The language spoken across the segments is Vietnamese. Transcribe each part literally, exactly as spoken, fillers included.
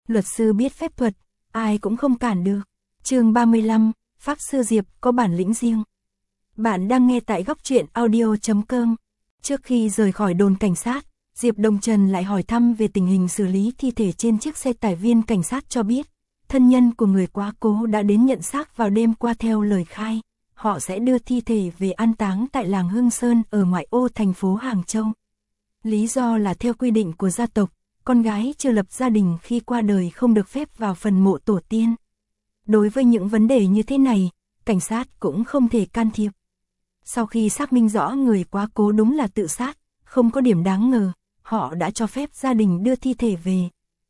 Luật sư biết phép thuật, ai cũng không cản được. Chương ba mươi lăm, Pháp sư Diệp có bản lĩnh riêng. Bạn đang nghe tại góc truyện audio chấm com. Trước khi rời khỏi đồn cảnh sát, Diệp Đồng Trần lại hỏi thăm về tình hình xử lý thi thể trên chiếc xe tải. Viên cảnh sát cho biết, thân nhân của người quá cố đã đến nhận xác vào đêm qua theo lời khai. Họ sẽ đưa thi thể về an táng tại làng Hưng Sơn ở ngoại ô thành phố Hàng Châu. Lý do là theo quy định của gia tộc, con gái chưa lập gia đình khi qua đời không được phép vào phần mộ tổ tiên. Đối với những vấn đề như thế này, cảnh sát cũng không thể can thiệp. Sau khi xác minh rõ người quá cố đúng là tự sát, không có điểm đáng ngờ, họ đã cho phép gia đình đưa thi thể về.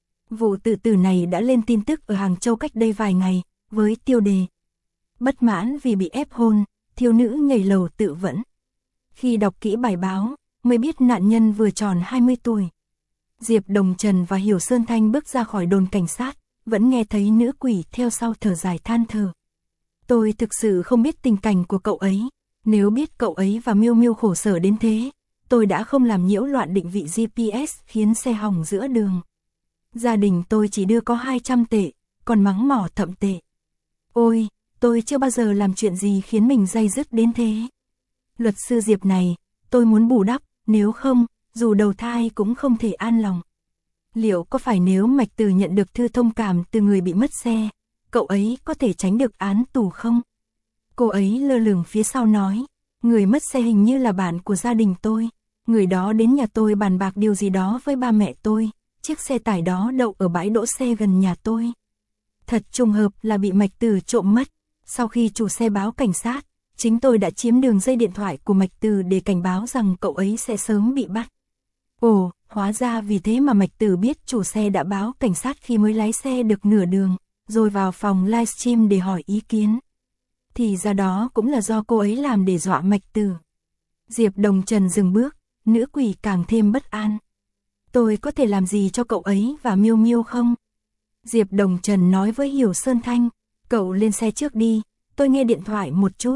Vụ tự tử này đã lên tin tức ở Hàng Châu cách đây vài ngày, với tiêu đề bất mãn vì bị ép hôn, thiếu nữ nhảy lầu tự vẫn. Khi đọc kỹ bài báo, mới biết nạn nhân vừa tròn hai mươi tuổi. Diệp Đồng Trần và Hiểu Sơn Thanh bước ra khỏi đồn cảnh sát, vẫn nghe thấy nữ quỷ theo sau thở dài than thở. Tôi thực sự không biết tình cảnh của cậu ấy, nếu biết cậu ấy và Miêu Miêu khổ sở đến thế, tôi đã không làm nhiễu loạn định vị giê pê ét khiến xe hỏng giữa đường. Gia đình tôi chỉ đưa có hai trăm tệ, còn mắng mỏ thậm tệ. Ôi, tôi chưa bao giờ làm chuyện gì khiến mình day dứt đến thế. Luật sư Diệp này, tôi muốn bù đắp, nếu không, dù đầu thai cũng không thể an lòng. Liệu có phải nếu Mạch Từ nhận được thư thông cảm từ người bị mất xe, cậu ấy có thể tránh được án tù không? Cô ấy lơ lửng phía sau nói, người mất xe hình như là bạn của gia đình tôi. Người đó đến nhà tôi bàn bạc điều gì đó với ba mẹ tôi, chiếc xe tải đó đậu ở bãi đỗ xe gần nhà tôi. Thật trùng hợp là bị Mạch Từ trộm mất. Sau khi chủ xe báo cảnh sát, chính tôi đã chiếm đường dây điện thoại của Mạch Từ để cảnh báo rằng cậu ấy sẽ sớm bị bắt. Ồ, hóa ra vì thế mà Mạch Từ biết chủ xe đã báo cảnh sát khi mới lái xe được nửa đường, rồi vào phòng livestream để hỏi ý kiến. Thì ra đó cũng là do cô ấy làm để dọa Mạch Từ. Diệp Đồng Trần dừng bước, nữ quỷ càng thêm bất an. Tôi có thể làm gì cho cậu ấy và Miêu Miêu không? Diệp Đồng Trần nói với Hiểu Sơn Thanh, cậu lên xe trước đi, tôi nghe điện thoại một chút.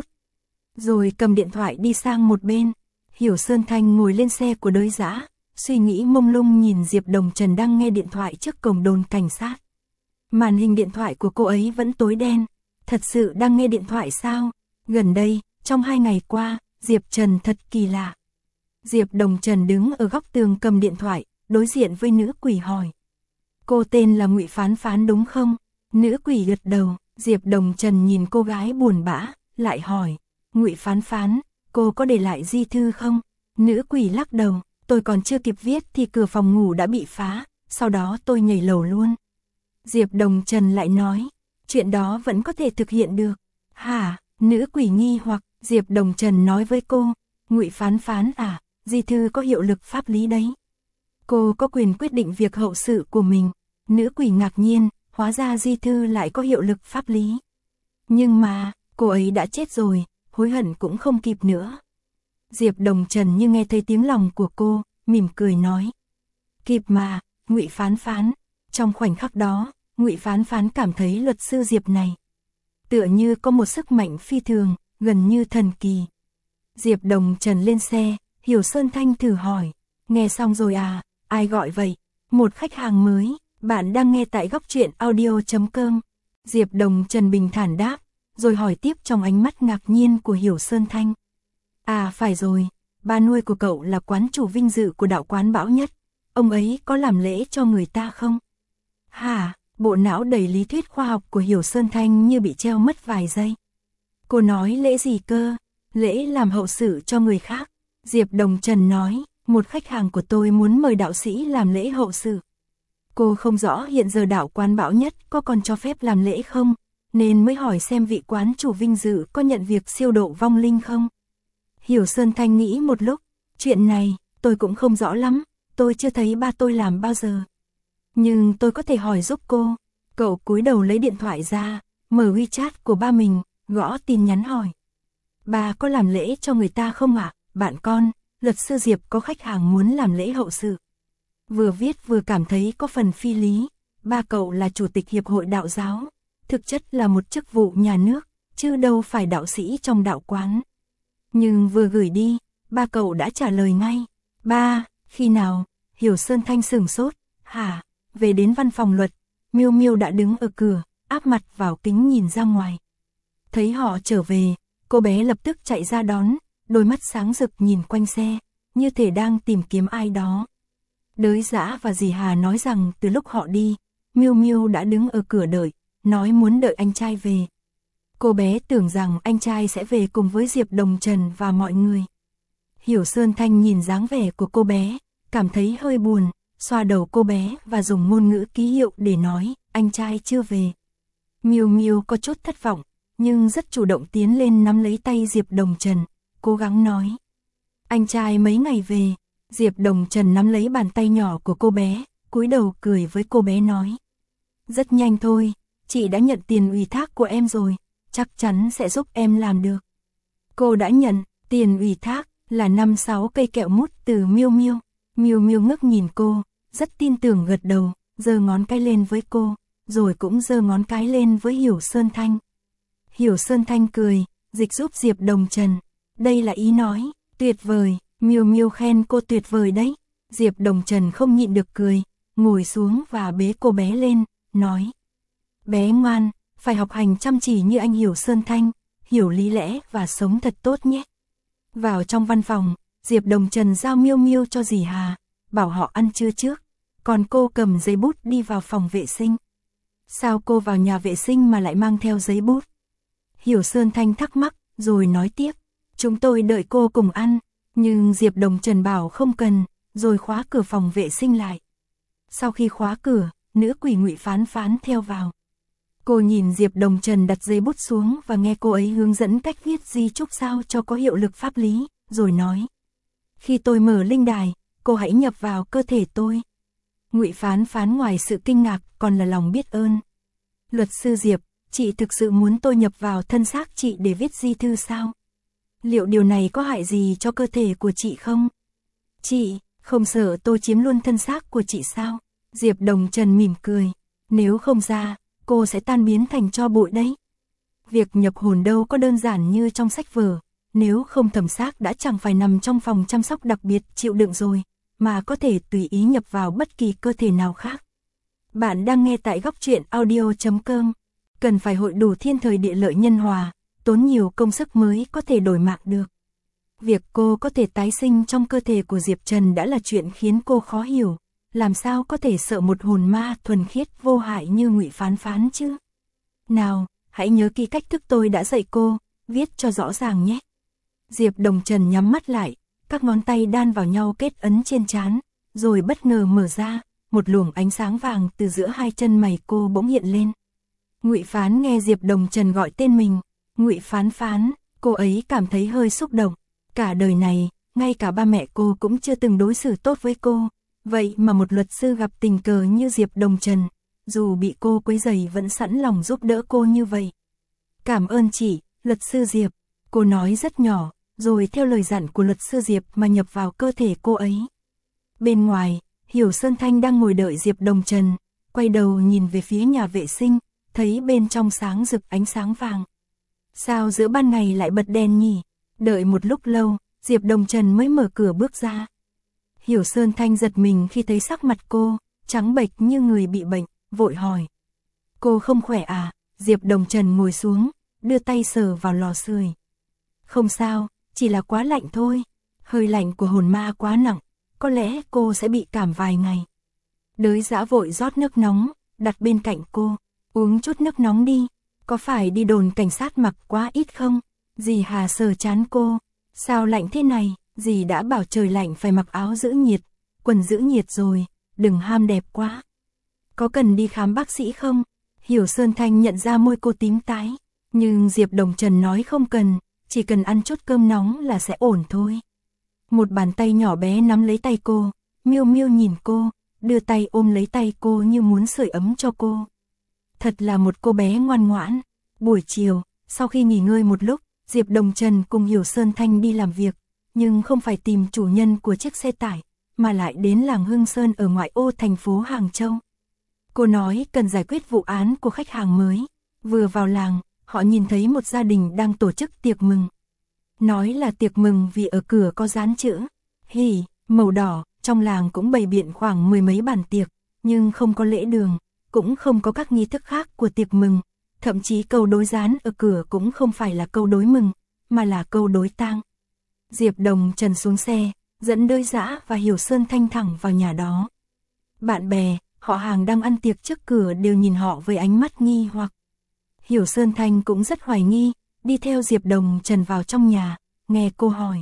Rồi cầm điện thoại đi sang một bên. Hiểu Sơn Thanh ngồi lên xe của Đới Dã, suy nghĩ mông lung nhìn Diệp Đồng Trần đang nghe điện thoại trước cổng đồn cảnh sát. Màn hình điện thoại của cô ấy vẫn tối đen. Thật sự đang nghe điện thoại sao? Gần đây, trong hai ngày qua, Diệp Trần thật kỳ lạ. Diệp Đồng Trần đứng ở góc tường cầm điện thoại, đối diện với nữ quỷ hỏi. Cô tên là Ngụy Phán Phán đúng không? Nữ quỷ gật đầu. Diệp Đồng Trần nhìn cô gái buồn bã, lại hỏi. Ngụy Phán Phán, cô có để lại di thư không? Nữ quỷ lắc đầu. Tôi còn chưa kịp viết thì cửa phòng ngủ đã bị phá, sau đó tôi nhảy lầu luôn. Diệp Đồng Trần lại nói. Chuyện đó vẫn có thể thực hiện được. Hả? Nữ quỷ nghi hoặc. Diệp Đồng Trần nói với cô. Ngụy Phán Phán à, di thư có hiệu lực pháp lý đấy. Cô có quyền quyết định việc hậu sự của mình. Nữ quỷ ngạc nhiên, hóa ra di thư lại có hiệu lực pháp lý. Nhưng mà, cô ấy đã chết rồi, hối hận cũng không kịp nữa. Diệp Đồng Trần như nghe thấy tiếng lòng của cô, mỉm cười nói. Kịp mà, Ngụy Phán Phán. Trong khoảnh khắc đó, Ngụy Phán Phán cảm thấy luật sư Diệp này tựa như có một sức mạnh phi thường, gần như thần kỳ. Diệp Đồng Trần lên xe, Hiểu Sơn Thanh thử hỏi. Nghe xong rồi à, ai gọi vậy? Một khách hàng mới, bạn đang nghe tại góc truyện audio chấm com. Diệp Đồng Trần bình thản đáp, rồi hỏi tiếp trong ánh mắt ngạc nhiên của Hiểu Sơn Thanh. À phải rồi, ba nuôi của cậu là quán chủ vinh dự của đạo quán Bão Nhất. Ông ấy có làm lễ cho người ta không? Hả? Bộ não đầy lý thuyết khoa học của Hiểu Sơn Thanh như bị treo mất vài giây. Cô nói lễ gì cơ? Lễ làm hậu sự cho người khác. Diệp Đồng Trần nói, một khách hàng của tôi muốn mời đạo sĩ làm lễ hậu sự. Cô không rõ hiện giờ đạo quán Bão Nhất có còn cho phép làm lễ không, nên mới hỏi xem vị quán chủ vinh dự có nhận việc siêu độ vong linh không. Hiểu Sơn Thanh nghĩ một lúc, chuyện này, tôi cũng không rõ lắm, tôi chưa thấy ba tôi làm bao giờ. Nhưng tôi có thể hỏi giúp cô. Cậu cúi đầu lấy điện thoại ra, mở WeChat của ba mình, gõ tin nhắn hỏi. Ba có làm lễ cho người ta không ạ? Bạn con, luật sư Diệp có khách hàng muốn làm lễ hậu sự. Vừa viết vừa cảm thấy có phần phi lý. Ba cậu là chủ tịch hiệp hội đạo giáo, thực chất là một chức vụ nhà nước, chứ đâu phải đạo sĩ trong đạo quán. Nhưng vừa gửi đi, ba cậu đã trả lời ngay. Ba, khi nào? Hiểu Sơn Thanh sửng sốt. Hả? Về đến văn phòng luật, Miêu Miêu đã đứng ở cửa, áp mặt vào kính nhìn ra ngoài. Thấy họ trở về, cô bé lập tức chạy ra đón, đôi mắt sáng rực nhìn quanh xe, như thể đang tìm kiếm ai đó. Đới Dã và dì Hà nói rằng từ lúc họ đi, Miêu Miêu đã đứng ở cửa đợi, nói muốn đợi anh trai về. Cô bé tưởng rằng anh trai sẽ về cùng với Diệp Đồng Trần và mọi người. Hiểu Sơn Thanh nhìn dáng vẻ của cô bé, cảm thấy hơi buồn, xoa đầu cô bé và dùng ngôn ngữ ký hiệu để nói, anh trai chưa về. Miêu Miêu có chút thất vọng, nhưng rất chủ động tiến lên nắm lấy tay Diệp Đồng Trần, cố gắng nói. Anh trai mấy ngày về. Diệp Đồng Trần nắm lấy bàn tay nhỏ của cô bé, cúi đầu cười với cô bé nói. Rất nhanh thôi, chị đã nhận tiền ủy thác của em rồi, chắc chắn sẽ giúp em làm được. Cô đã nhận, tiền ủy thác là năm sáu cây kẹo mút từ Miêu Miêu. Miêu Miêu ngước nhìn cô, rất tin tưởng gật đầu, giơ ngón cái lên với cô, rồi cũng giơ ngón cái lên với Hiểu Sơn Thanh. Hiểu Sơn Thanh cười, dịch giúp Diệp Đồng Trần. Đây là ý nói, tuyệt vời, Miêu Miêu khen cô tuyệt vời đấy. Diệp Đồng Trần không nhịn được cười, ngồi xuống và bế cô bé lên, nói. Bé ngoan, phải học hành chăm chỉ như anh Hiểu Sơn Thanh, hiểu lý lẽ và sống thật tốt nhé. Vào trong văn phòng, Diệp Đồng Trần giao Miêu Miêu cho dì Hà, bảo họ ăn trưa trước, còn cô cầm giấy bút đi vào phòng vệ sinh. Sao cô vào nhà vệ sinh mà lại mang theo giấy bút? Hiểu Sơn Thanh thắc mắc, rồi nói tiếp, chúng tôi đợi cô cùng ăn, nhưng Diệp Đồng Trần bảo không cần, rồi khóa cửa phòng vệ sinh lại. Sau khi khóa cửa, nữ quỷ Ngụy Phán Phán theo vào. Cô nhìn Diệp Đồng Trần đặt giấy bút xuống và nghe cô ấy hướng dẫn cách viết di chúc sao cho có hiệu lực pháp lý, rồi nói. Khi tôi mở linh đài, cô hãy nhập vào cơ thể tôi. Ngụy Phán Phán ngoài sự kinh ngạc còn là lòng biết ơn. Luật sư Diệp, chị thực sự muốn tôi nhập vào thân xác chị để viết di thư sao? Liệu điều này có hại gì cho cơ thể của chị không? Chị, không sợ tôi chiếm luôn thân xác của chị sao? Diệp Đồng Trần mỉm cười. Nếu không ra, cô sẽ tan biến thành tro bụi đấy. Việc nhập hồn đâu có đơn giản như trong sách vở. Nếu không thẩm xác đã chẳng phải nằm trong phòng chăm sóc đặc biệt chịu đựng rồi, mà có thể tùy ý nhập vào bất kỳ cơ thể nào khác. Bạn đang nghe tại góc truyện audio chấm com. Cần phải hội đủ thiên thời địa lợi nhân hòa, tốn nhiều công sức mới có thể đổi mạng được. Việc cô có thể tái sinh trong cơ thể của Diệp Trần đã là chuyện khiến cô khó hiểu. Làm sao có thể sợ một hồn ma thuần khiết vô hại như Ngụy Phán Phán chứ? Nào, hãy nhớ kỹ cách thức tôi đã dạy cô, viết cho rõ ràng nhé. Diệp Đồng Trần nhắm mắt lại, các ngón tay đan vào nhau kết ấn trên trán, rồi bất ngờ mở ra, một luồng ánh sáng vàng từ giữa hai chân mày cô bỗng hiện lên. Ngụy Phán nghe Diệp Đồng Trần gọi tên mình, Ngụy Phán Phán, cô ấy cảm thấy hơi xúc động. Cả đời này, ngay cả ba mẹ cô cũng chưa từng đối xử tốt với cô, vậy mà một luật sư gặp tình cờ như Diệp Đồng Trần, dù bị cô quấy rầy vẫn sẵn lòng giúp đỡ cô như vậy. Cảm ơn chị, luật sư Diệp, cô nói rất nhỏ, rồi theo lời dặn của luật sư Diệp mà nhập vào cơ thể cô ấy. Bên ngoài, Hiểu Sơn Thanh đang ngồi đợi Diệp Đồng Trần, quay đầu nhìn về phía nhà vệ sinh, thấy bên trong sáng rực ánh sáng vàng. Sao giữa ban ngày lại bật đèn nhỉ? Đợi một lúc lâu, Diệp Đồng Trần mới mở cửa bước ra. Hiểu Sơn Thanh giật mình khi thấy sắc mặt cô, trắng bệch như người bị bệnh, vội hỏi. Cô không khỏe à? Diệp Đồng Trần ngồi xuống, đưa tay sờ vào lò sưởi. Không sao, chỉ là quá lạnh thôi. Hơi lạnh của hồn ma quá nặng, có lẽ cô sẽ bị cảm vài ngày. Đới Dã vội rót nước nóng, đặt bên cạnh cô. Uống chút nước nóng đi, có phải đi đồn cảnh sát mặc quá ít không? Dì Hà sờ chán cô. Sao lạnh thế này? Dì đã bảo trời lạnh phải mặc áo giữ nhiệt, quần giữ nhiệt rồi, đừng ham đẹp quá. Có cần đi khám bác sĩ không? Hiểu Sơn Thanh nhận ra môi cô tím tái, nhưng Diệp Đồng Trần nói không cần, chỉ cần ăn chút cơm nóng là sẽ ổn thôi. Một bàn tay nhỏ bé nắm lấy tay cô, Miêu Miêu nhìn cô, đưa tay ôm lấy tay cô như muốn sưởi ấm cho cô. Thật là một cô bé ngoan ngoãn. Buổi chiều, sau khi nghỉ ngơi một lúc, Diệp Đồng Trần cùng Hiểu Sơn Thanh đi làm việc, nhưng không phải tìm chủ nhân của chiếc xe tải, mà lại đến làng Hưng Sơn ở ngoại ô thành phố Hàng Châu. Cô nói cần giải quyết vụ án của khách hàng mới. Vừa vào làng, họ nhìn thấy một gia đình đang tổ chức tiệc mừng. Nói là tiệc mừng vì ở cửa có dán chữ hỉ, màu đỏ, trong làng cũng bày biện khoảng mười mấy bàn tiệc, nhưng không có lễ đường, cũng không có các nghi thức khác của tiệc mừng, thậm chí câu đối dán ở cửa cũng không phải là câu đối mừng, mà là câu đối tang. Diệp Đồng Trần xuống xe, dẫn Đới Dã và Hiểu Sơn Thanh thẳng vào nhà đó. Bạn bè, họ hàng đang ăn tiệc trước cửa đều nhìn họ với ánh mắt nghi hoặc. Hiểu Sơn Thanh cũng rất hoài nghi, đi theo Diệp Đồng Trần vào trong nhà, nghe cô hỏi.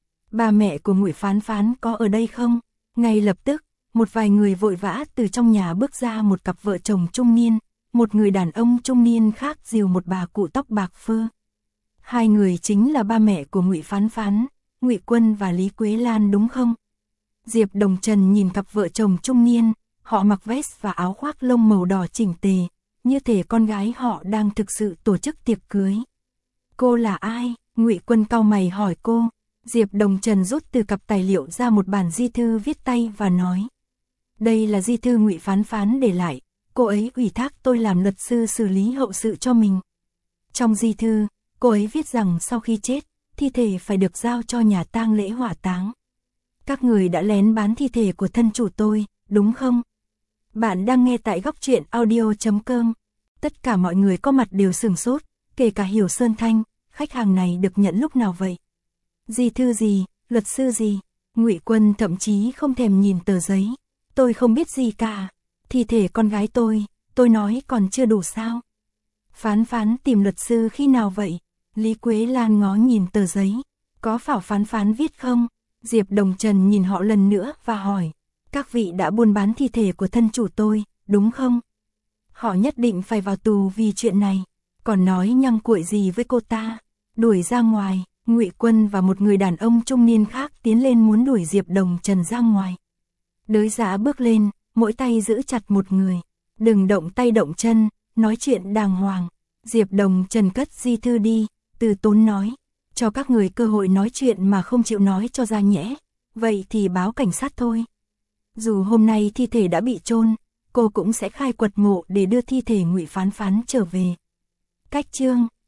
Ba mẹ của Ngụy Phán Phán có ở đây không? Ngay lập tức, một vài người vội vã từ trong nhà bước ra, một cặp vợ chồng trung niên, một người đàn ông trung niên khác dìu một bà cụ tóc bạc phơ. Hai người chính là ba mẹ của Ngụy Phán Phán, Ngụy Quân và Lý Quế Lan đúng không? Diệp Đồng Trần nhìn cặp vợ chồng trung niên, họ mặc vest và áo khoác lông màu đỏ chỉnh tề, như thể con gái họ đang thực sự tổ chức tiệc cưới. Cô là ai? Ngụy Quân cau mày hỏi cô. Diệp Đồng Trần rút từ cặp tài liệu ra một bản di thư viết tay và nói. Đây là di thư Ngụy Phán Phán để lại, cô ấy ủy thác tôi làm luật sư xử lý hậu sự cho mình. Trong di thư, cô ấy viết rằng sau khi chết, thi thể phải được giao cho nhà tang lễ hỏa táng. Các người đã lén bán thi thể của thân chủ tôi, đúng không? Bạn đang nghe tại góc truyện audio chấm com. Tất cả mọi người có mặt đều sửng sốt, kể cả Hiểu Sơn Thanh, khách hàng này được nhận lúc nào vậy? Di thư gì, luật sư gì? Ngụy Quân thậm chí không thèm nhìn tờ giấy. Tôi không biết gì cả. Thi thể con gái tôi, tôi nói còn chưa đủ sao? Phán Phán tìm luật sư khi nào vậy? Lý Quế Lan ngó nhìn tờ giấy. Có phải Phán Phán viết không? Diệp Đồng Trần nhìn họ lần nữa và hỏi. Các vị đã buôn bán thi thể của thân chủ tôi, đúng không? Họ nhất định phải vào tù vì chuyện này. Còn nói nhăng cuội gì với cô ta? Đuổi ra ngoài. Ngụy Quân và một người đàn ông trung niên khác tiến lên muốn đuổi Diệp Đồng Trần ra ngoài. Đới Dã bước lên, mỗi tay giữ chặt một người. Đừng động tay động chân, nói chuyện đàng hoàng. Diệp Đồng Trần cất di thư đi, từ tốn nói. Cho các người cơ hội nói chuyện mà không chịu nói cho ra nhẽ. Vậy thì báo cảnh sát thôi. Dù hôm nay thi thể đã bị chôn, cô cũng sẽ khai quật mộ để đưa thi thể Ngụy Phán Phán trở về. Cách chương